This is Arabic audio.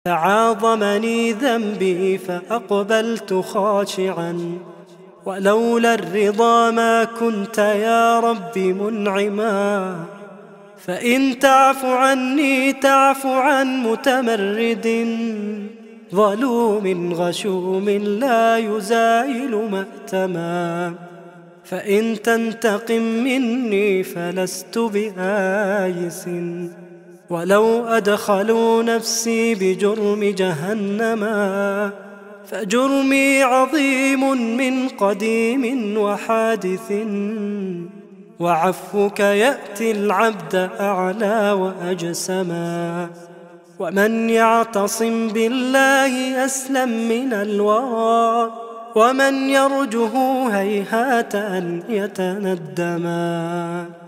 تعاظمني ذنبي فأقبلت خاشعا، ولولا الرضا ما كنت يا رب منعما. فإن تعف عني تعف عن متمرد، ظلوم غشوم لا يزايل مأتما. فإن تنتقم مني فلست بآيس، ولو أدخلوا نفسي بجرم جهنما. فجرمي عظيم من قديم وحادث، وعفوك يأتي العبد أعلى وأجسما. ومن يعتصم بالله أسلم من الورى، ومن يرجه هيهات أن يتندما.